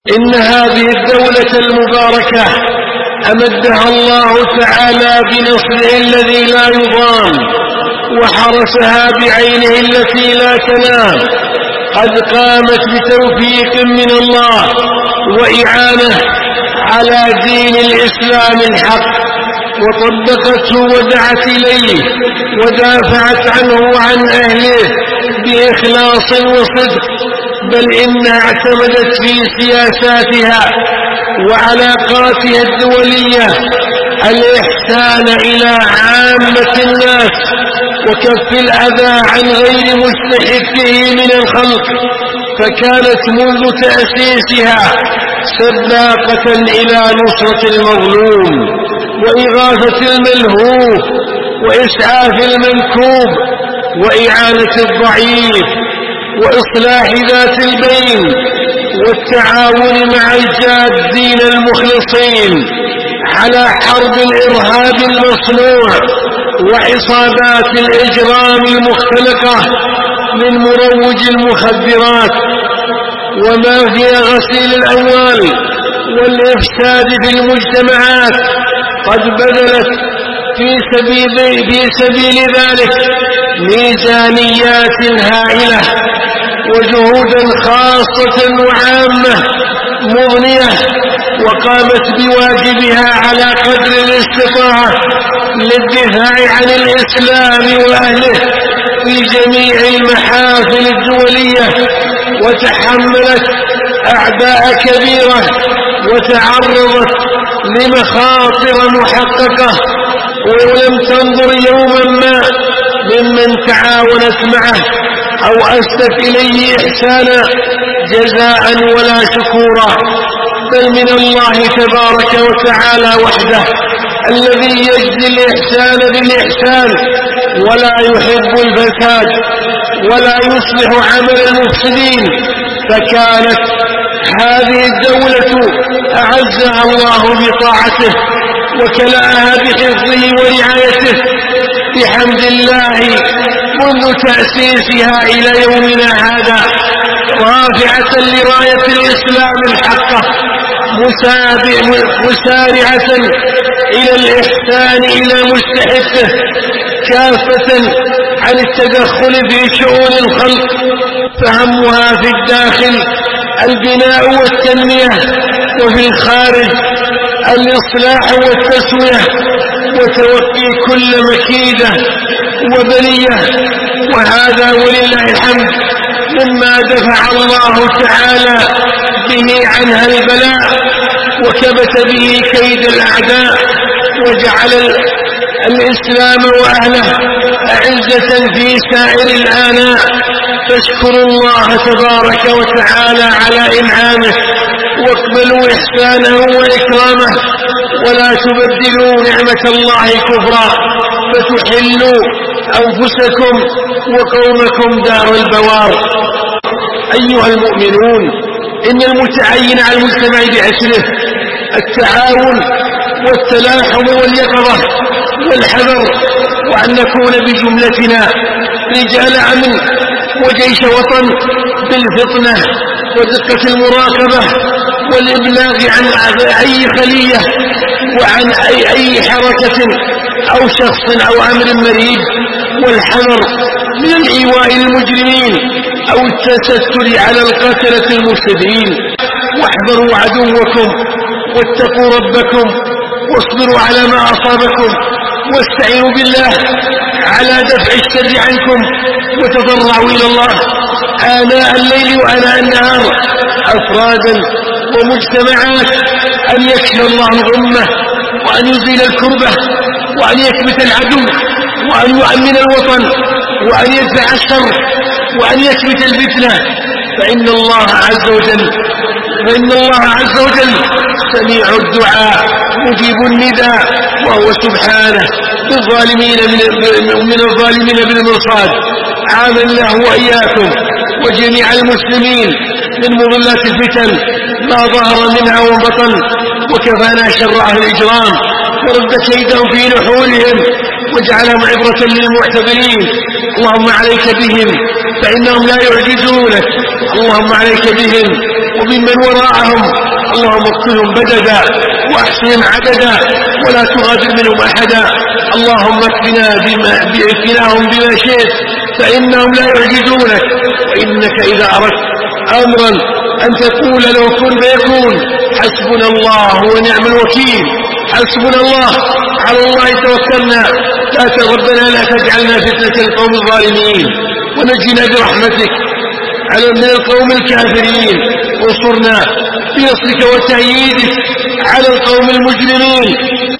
إن هذه الدولة المباركة أمدها الله تعالى بنصره الذي لا يضام، وحرسها بعينه التي لا تنام. قد قامت بتوفيق من الله وإعانة على دين الإسلام الحق، وطبقته ودعت إليه ودافعت عنه وعن أهله بإخلاص وصدق، بل إنها اعتمدت في سياساتها وعلاقاتها الدولية الإحسان إلى عامة الناس وكف الأذى عن غير مستحقه من الخلق، فكانت منذ تأسيسها سباقة إلى نصرة المظلوم وإغاثة الملهوف وإسعاف المنكوب وإعانة الضعيف وإصلاح ذات البين والتعاون مع الجادين المخلصين على حرب الإرهاب المصنوع وعصابات الإجرام المختلقة من مروج المخدرات ومافيا غسيل الأموال والإفساد في المجتمعات. قد بذلت في سبيل ذلك ميزانيات هائلة وجهودا خاصة وعامة مغنية، وقامت بواجبها على قدر الاستطاعة للدفاع عن الإسلام وأهله في جميع المحافل الدولية، وتحملت أعباء كبيرة وتعرضت لمخاطر محققة، ولم تنظر يوما ما ممن تعاونت معه أو أسدت إليه إحسانا جزاء ولا شكورا، بل من الله تبارك وتعالى وحده الذي يجزي الإحسان بالإحسان ولا يحب الفساد ولا يصلح عمل المفسدين. فكانت هذه الدولة أعزها الله بطاعته وكلأها بحفظه ورعايته بحمد الله منذ تأسيسها إلى يومنا هذا، رافعة لراية الإسلام الحقة، مسارعة إلى الإحسان إلى مستحقه، كافة عن التدخل في شؤون الخلق، فهمها في الداخل البناء والتنمية، وفي الخارج الإصلاح والتسوية وتوقي كل مكيدة وبلية. وهذا ولله الحمد مما دفع الله تعالى به عنها البلاء وكبت به كيد الأعداء، وجعل الإسلام وأهله أعزة في سائر الآناء. فاشكروا الله تبارك وتعالى على إنعامه، واقبلوا إحسانه وإكرامه، ولا تبدلوا نعمة الله كفرا فتحلوا أنفسكم وقومكم دار البوار. أيها المؤمنون، إن المتعين على المجتمع بعشره التعاون والتلاحم واليقظة والحذر، وأن نكون بجملتنا رجال أمن وجيش وطن بالفطنة ودقة المراقبة والإبلاغ عن أي خلية وعن أي حركة أو شخص أو أمر مريض، والحذر من الإيواء المجرمين أو التستر على القتلة المفسدين. واحذروا عدوكم واتقوا ربكم واصبروا على ما أصابكم، واستعينوا بالله على دفع الشر عنكم، وتضرعوا إلى الله آناء الليل وآناء النهار أفرادا ومجتمعات، أن يكشف الله الغمة وأن يزيل الكربة وأن يكبت العدو وأن يؤمن الوطن وأن يدفع الشر وأن يكبت الفتنة، فإن الله عز وجل سميع الدعاء مجيب النداء، وهو سبحانه من الظالمين بالمرصاد. عامل الله وإياكم وجميع المسلمين من مضلات الفتن ما ظهر منها وبطن، وكفانا شر أهل الإجرام ورد كيدهم في نحورهم، واجعلهم عبرة للمعتبرين. اللهم عليك بهم فإنهم لا يعجزونك، اللهم عليك بهم وممن وراءهم. اللهم اقتلهم بددا واحصهم عددا ولا تغادر منهم احدا. اللهم اكفناهم بما شئت فانهم لا يعجزونك، وانك اذا اردت امرا ان تقول له كن فيكون. حسبنا الله ونعم الوكيل. حسبنا الله، على الله توكلنا. لا ربنا لا تجعلنا فتنة القوم الظالمين، ونجنا برحمتك من القوم الكافرين، وانصرنا بنصرك وتأييدك على القوم المجرمين.